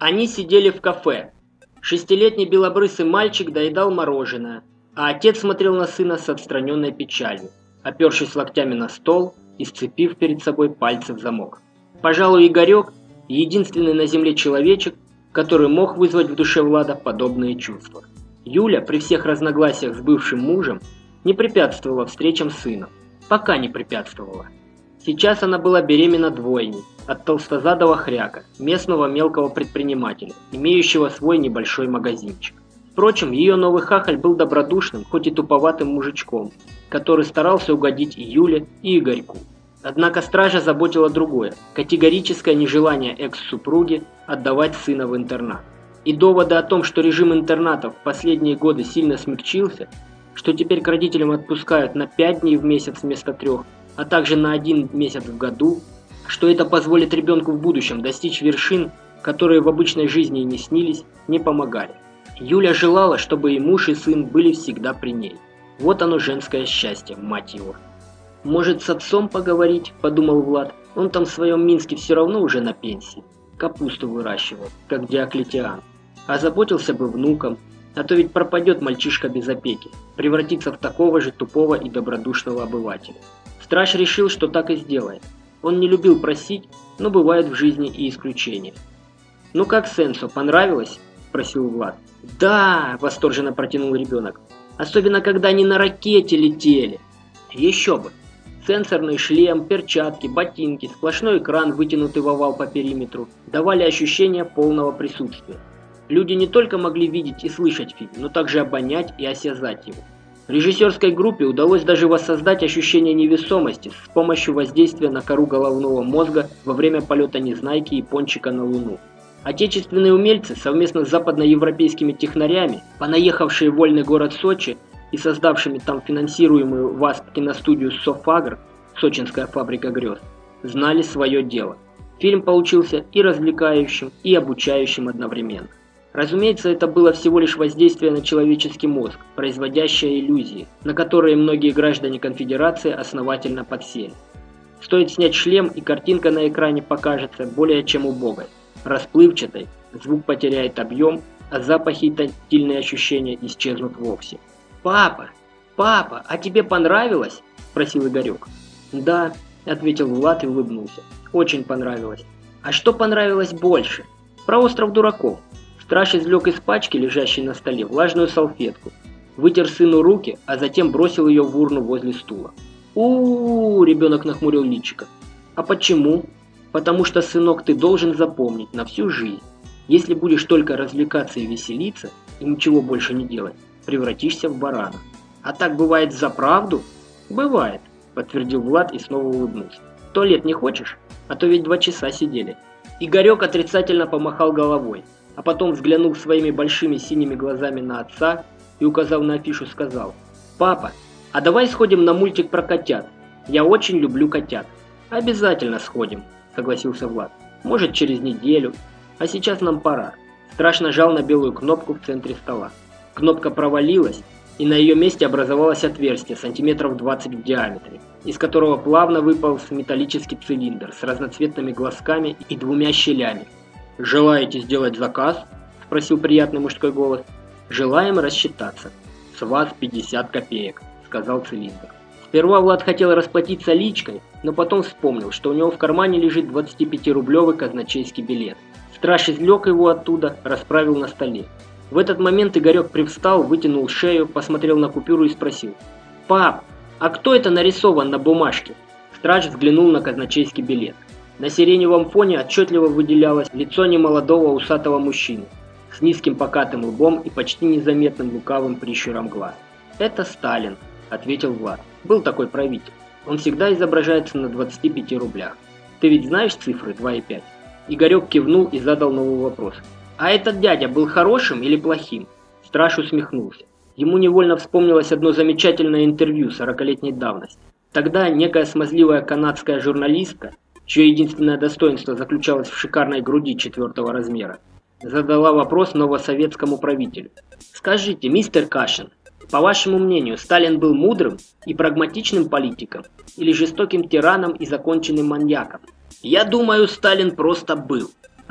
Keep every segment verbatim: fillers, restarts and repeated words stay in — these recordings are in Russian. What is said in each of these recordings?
Они сидели в кафе. Шестилетний белобрысый мальчик доедал мороженое, а отец смотрел на сына с отстраненной печалью, опершись локтями на стол и сцепив перед собой пальцы в замок. Пожалуй, Игорек – единственный на земле человечек, который мог вызвать в душе Влада подобные чувства. Юля при всех разногласиях с бывшим мужем не препятствовала встречам с сыном. Пока не препятствовала. Сейчас она была беременна двойней от толстозадого хряка, местного мелкого предпринимателя, имеющего свой небольшой магазинчик. Впрочем, ее новый хахаль был добродушным, хоть и туповатым мужичком, который старался угодить и Юле, и Игорьку. Однако стража заботила другое – категорическое нежелание экс-супруги отдавать сына в интернат. И доводы о том, что режим интернатов в последние годы сильно смягчился, что теперь к родителям отпускают на пять дней в месяц вместо трех, а также на один месяц в году, что это позволит ребенку в будущем достичь вершин, которые в обычной жизни и не снились, не помогали. Юля желала, чтобы и муж, и сын были всегда при ней. Вот оно женское счастье, мать его. «Может, с отцом поговорить?» – подумал Влад. «Он там в своем Минске все равно уже на пенсии. Капусту выращивал, как Диоклетиан. Озаботился бы внуком, а то ведь пропадет мальчишка без опеки, превратится в такого же тупого и добродушного обывателя». Страж решил, что так и сделает. Он не любил просить, но бывают в жизни и исключения. «Ну как Сенсо, понравилось?» – спросил Влад. «Да!» – восторженно протянул ребенок. «Особенно, когда они на ракете летели!» «Еще бы! Сенсорный шлем, перчатки, ботинки, сплошной экран, вытянутый в овал по периметру, давали ощущение полного присутствия. Люди не только могли видеть и слышать фильм, но также обонять и осязать его. Режиссерской группе удалось даже воссоздать ощущение невесомости с помощью воздействия на кору головного мозга во время полета Незнайки и Пончика на Луну. Отечественные умельцы совместно с западноевропейскими технарями, понаехавшие в вольный город Сочи и создавшими там финансируемую ВАСП киностудию «Софагр», сочинская фабрика грез, знали свое дело. Фильм получился и развлекающим, и обучающим одновременно. Разумеется, это было всего лишь воздействие на человеческий мозг, производящее иллюзии, на которые многие граждане конфедерации основательно подсели. Стоит снять шлем, и картинка на экране покажется более чем убогой, расплывчатой, звук потеряет объем, а запахи и тактильные ощущения исчезнут вовсе. «Папа! Папа, а тебе понравилось?» – спросил Игорек. «Да», – ответил Влад и улыбнулся. «Очень понравилось. А что понравилось больше? Про остров дураков». Страж извлек из пачки, лежащей на столе, влажную салфетку, вытер сыну руки, а затем бросил ее в урну возле стула. у, -у, -у ребенок нахмурил личико. «А почему?» «Потому что, сынок, ты должен запомнить на всю жизнь. Если будешь только развлекаться и веселиться, и ничего больше не делать, превратишься в барана». «А так бывает за правду?» «Бывает», – подтвердил Влад и снова улыбнулся. «В туалет не хочешь? А то ведь два часа сидели». Игорек отрицательно помахал головой, а потом взглянул своими большими синими глазами на отца и, указав на афишу, сказал: «Папа, а давай сходим на мультик про котят. Я очень люблю котят». «Обязательно сходим», – согласился Влад. «Может, через неделю. А сейчас нам пора». Страж нажал на белую кнопку в центре стола. Кнопка провалилась, и на ее месте образовалось отверстие сантиметров двадцать в диаметре, из которого плавно выполз металлический цилиндр с разноцветными глазками и двумя щелями. «Желаете сделать заказ?» – спросил приятный мужской голос. «Желаем рассчитаться. С вас пятьдесят копеек», – сказал цилиндр. Сперва Влад хотел расплатиться личкой, но потом вспомнил, что у него в кармане лежит двадцатипятирублевый казначейский билет. Страж извлек его оттуда, расправил на столе. В этот момент Игорек привстал, вытянул шею, посмотрел на купюру и спросил: «Пап, а кто это нарисован на бумажке?» Страж взглянул на казначейский билет. На сиреневом фоне отчетливо выделялось лицо немолодого усатого мужчины с низким покатым лбом и почти незаметным лукавым прищуром глаз. «Это Сталин», – ответил Влад. «Был такой правитель. Он всегда изображается на двадцати пяти рублях. Ты ведь знаешь цифры два и пять?» Игорек кивнул и задал новый вопрос. «А этот дядя был хорошим или плохим?» Страж усмехнулся. Ему невольно вспомнилось одно замечательное интервью сорокалетней давности. Тогда некая смазливая канадская журналистка, чье единственное достоинство заключалось в шикарной груди четвертого размера, задала вопрос новосоветскому правителю. «Скажите, мистер Кашин, по вашему мнению, Сталин был мудрым и прагматичным политиком или жестоким тираном и законченным маньяком?» «Я думаю, Сталин просто был», –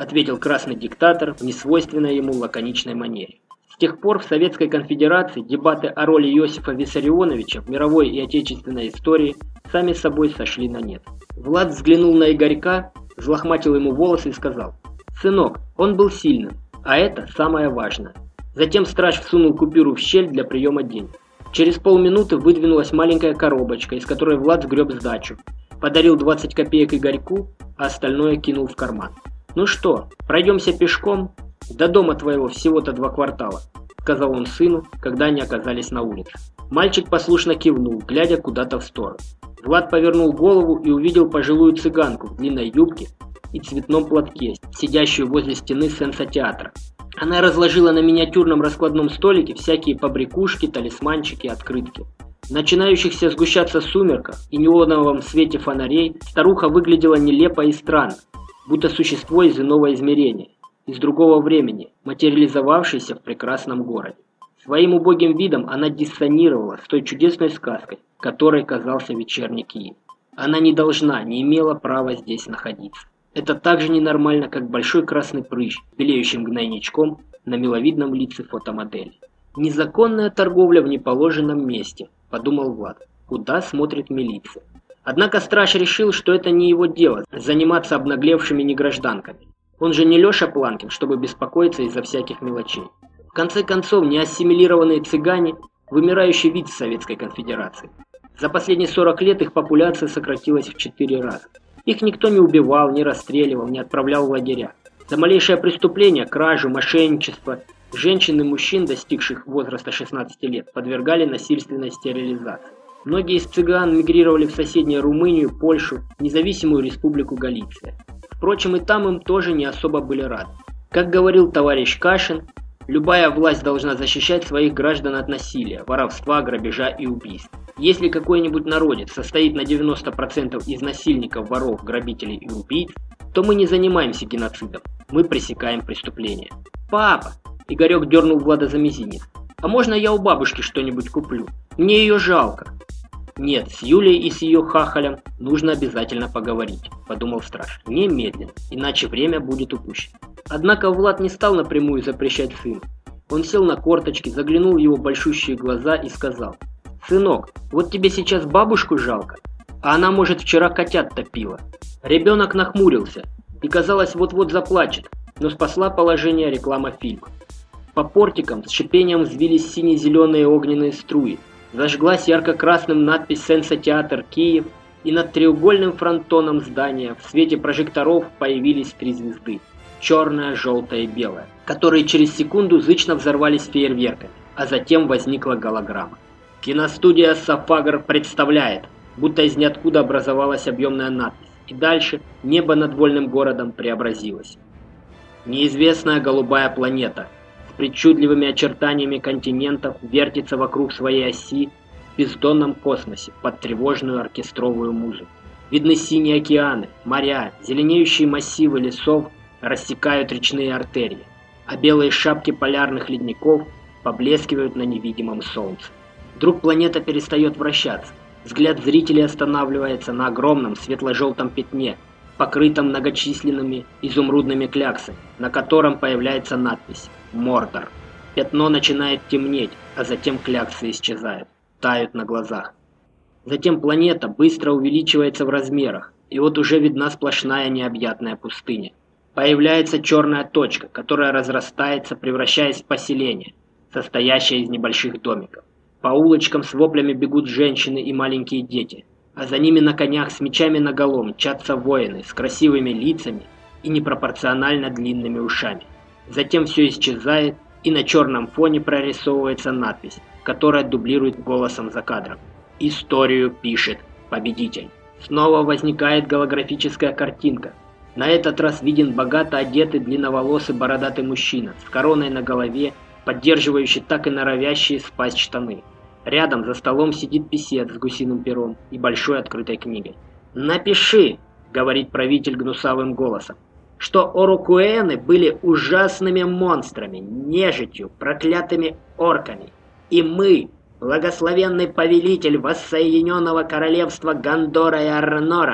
ответил красный диктатор в несвойственной ему лаконичной манере. С тех пор в Советской Конфедерации дебаты о роли Иосифа Виссарионовича в мировой и отечественной истории сами собой сошли на нет. Влад взглянул на Игорька, взлохматил ему волосы и сказал: «Сынок, он был сильным, а это самое важное». Затем страж всунул купюру в щель для приема денег. Через полминуты выдвинулась маленькая коробочка, из которой Влад сгреб сдачу, подарил двадцать копеек Игорьку, а остальное кинул в карман. «Ну что, пройдемся пешком? До дома твоего всего-то два квартала», — сказал он сыну, когда они оказались на улице. Мальчик послушно кивнул, глядя куда-то в сторону. Влад повернул голову и увидел пожилую цыганку в длинной юбке и цветном платке, сидящую возле стены сенса-театра. Она разложила на миниатюрном раскладном столике всякие побрякушки, талисманчики, открытки. В начинающихся сгущаться сумерках и неоновом свете фонарей старуха выглядела нелепо и странно, будто существо из иного измерения, из другого времени, материализовавшееся в прекрасном городе. Своим убогим видом она диссонировала с той чудесной сказкой, которой казался вечерний Киев. Она не должна, не имела права здесь находиться. Это так же ненормально, как большой красный прыщ, белеющим гнойничком на миловидном лице фотомодели. «Незаконная торговля в неположенном месте», – подумал Влад. «Куда смотрит милиция?» Однако страж решил, что это не его дело – заниматься обнаглевшими негражданками. Он же не Леша Планкин, чтобы беспокоиться из-за всяких мелочей. В конце концов, неассимилированные цыгане – вымирающий вид в Советской Конфедерации. За последние сорок лет их популяция сократилась в четыре раза. Их никто не убивал, не расстреливал, не отправлял в лагеря. За малейшее преступление, кражу, мошенничество, женщин и мужчин, достигших возраста шестнадцати лет, подвергали насильственной стерилизации. Многие из цыган мигрировали в соседнюю Румынию, Польшу, независимую республику Галиция. Впрочем, и там им тоже не особо были рады. Как говорил товарищ Кашин, любая власть должна защищать своих граждан от насилия, воровства, грабежа и убийств. Если какой-нибудь народец состоит на девяносто процентов из насильников, воров, грабителей и убийц, то мы не занимаемся геноцидом, мы пресекаем преступления. «Папа!» – Игорек дернул Влада за мизинец. «А можно я у бабушки что-нибудь куплю? Мне ее жалко». «Нет, с Юлей и с ее хахалем нужно обязательно поговорить», – подумал страж. «Немедленно, иначе время будет упущено». Однако Влад не стал напрямую запрещать сыну. Он сел на корточки, заглянул в его большущие глаза и сказал: «Сынок, вот тебе сейчас бабушку жалко, а она, может, вчера котят топила». Ребенок нахмурился и, казалось, вот-вот заплачет, но спасла положение реклама фильма. По портикам с шипением взвились сине-зеленые огненные струи, зажглась ярко-красным надпись «Сенса-театр Киев», и над треугольным фронтоном здания в свете прожекторов появились три звезды – черная, желтая и белая, которые через секунду зычно взорвались фейерверками, а затем возникла голограмма. «Киностудия «Сафагр» представляет», будто из ниоткуда образовалась объемная надпись, и дальше небо над вольным городом преобразилось. Неизвестная голубая планета с причудливыми очертаниями континентов вертится вокруг своей оси в бездонном космосе под тревожную оркестровую музыку. Видны синие океаны, моря, зеленеющие массивы лесов рассекают речные артерии, а белые шапки полярных ледников поблескивают на невидимом солнце. Вдруг планета перестает вращаться. Взгляд зрителей останавливается на огромном светло-желтом пятне, покрытом многочисленными изумрудными кляксами, на котором появляется надпись «Мордор». Пятно начинает темнеть, а затем кляксы исчезают, тают на глазах. Затем планета быстро увеличивается в размерах, и вот уже видна сплошная необъятная пустыня. Появляется черная точка, которая разрастается, превращаясь в поселение, состоящее из небольших домиков. По улочкам с воплями бегут женщины и маленькие дети, а за ними на конях с мечами наголо мчатся воины с красивыми лицами и непропорционально длинными ушами. Затем все исчезает, и на черном фоне прорисовывается надпись, которая дублирует голосом за кадром. «Историю пишет победитель». Снова возникает голографическая картинка. На этот раз виден богато одетый длинноволосый бородатый мужчина с короной на голове, поддерживающий так и норовящие спасть штаны. Рядом за столом сидит писец с гусиным пером и большой открытой книгой. «Напиши», — говорит правитель гнусавым голосом, «что орокуэны были ужасными монстрами, нежитью, проклятыми орками. И мы, благословенный повелитель воссоединенного королевства Гандора и Арнора,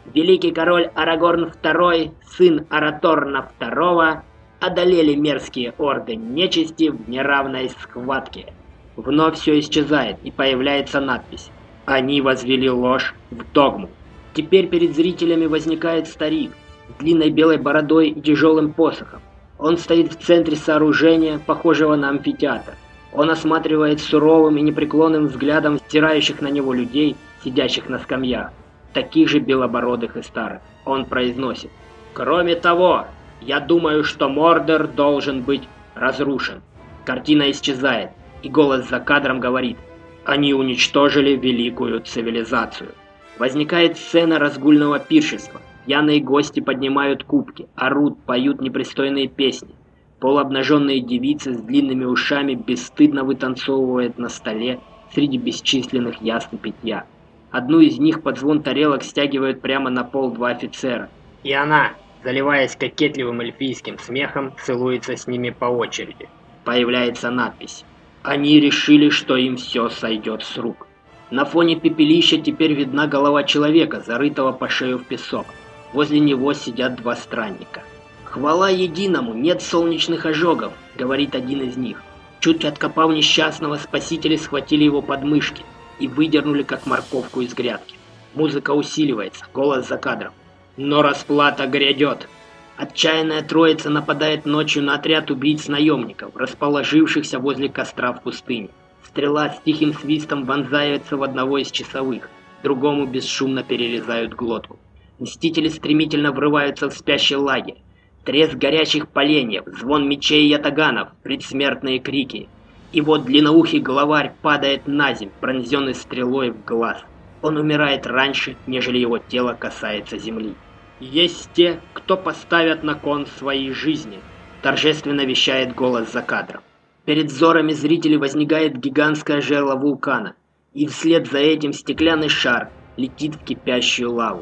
Великий король Арагорн второй, сын Араторна второго, одолели мерзкие орды нечисти в неравной схватке. Вновь все исчезает, и появляется надпись: «Они возвели ложь в догму». Теперь перед зрителями возникает старик с длинной белой бородой и тяжелым посохом. Он стоит в центре сооружения, похожего на амфитеатр. Он осматривает суровым и непреклонным взглядом стирающих на него людей, сидящих на скамьях, таких же белобородых и старых. Он произносит: «Кроме того, я думаю, что Мордор должен быть разрушен». Картина исчезает, и голос за кадром говорит: «Они уничтожили великую цивилизацию». Возникает сцена разгульного пиршества. Пьяные гости поднимают кубки, орут, поют непристойные песни. Полуобнаженные девицы с длинными ушами бесстыдно вытанцовывают на столе среди бесчисленных яств питья. Одну из них под звон тарелок стягивают прямо на пол два офицера. И она, заливаясь кокетливым эльфийским смехом, целуется с ними по очереди. Появляется надпись: «Они решили, что им все сойдет с рук». На фоне пепелища теперь видна голова человека, зарытого по шею в песок. Возле него сидят два странника. «Хвала единому, нет солнечных ожогов», — говорит один из них. Чуть откопав несчастного, спасители схватили его подмышки и выдернули, как морковку из грядки. Музыка усиливается, голос за кадром: «Но расплата грядет». Отчаянная троица нападает ночью на отряд убийц-наемников, расположившихся возле костра в пустыне. Стрела с тихим свистом вонзается в одного из часовых, другому бесшумно перерезают глотку. Мстители стремительно врываются в спящий лагерь. Треск горящих поленьев, звон мечей и ятаганов, предсмертные крики. И вот длинноухий главарь падает на земь, пронзенный стрелой в глаз. Он умирает раньше, нежели его тело касается земли. «Есть те, кто поставят на кон своей жизни», — торжественно вещает голос за кадром. Перед взорами зрителей возникает гигантское жерло вулкана, и вслед за этим стеклянный шар летит в кипящую лаву.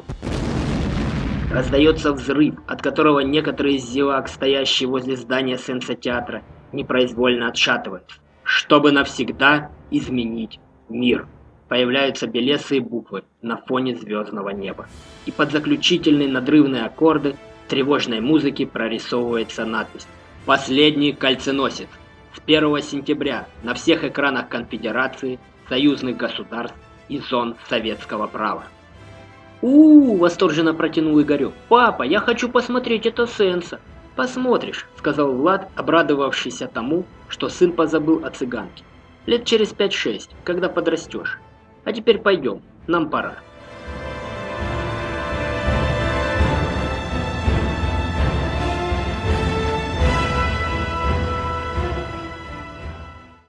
Раздается взрыв, от которого некоторые из зевак, стоящие возле здания сенса-театра, непроизвольно отшатываются, чтобы навсегда изменить мир. Появляются белесые буквы на фоне звездного неба. И под заключительные надрывные аккорды тревожной музыки прорисовывается надпись: «Последний кольценосец. С первого сентября на всех экранах Конфедерации, союзных государств и зон советского права». «У-у-у!» — восторженно протянул Игорек. «Папа, я хочу посмотреть это сенса». «Посмотришь», — сказал Влад, обрадовавшийся тому, что сын позабыл о цыганке. «Лет через пять-шесть, когда подрастешь. А теперь пойдем, нам пора».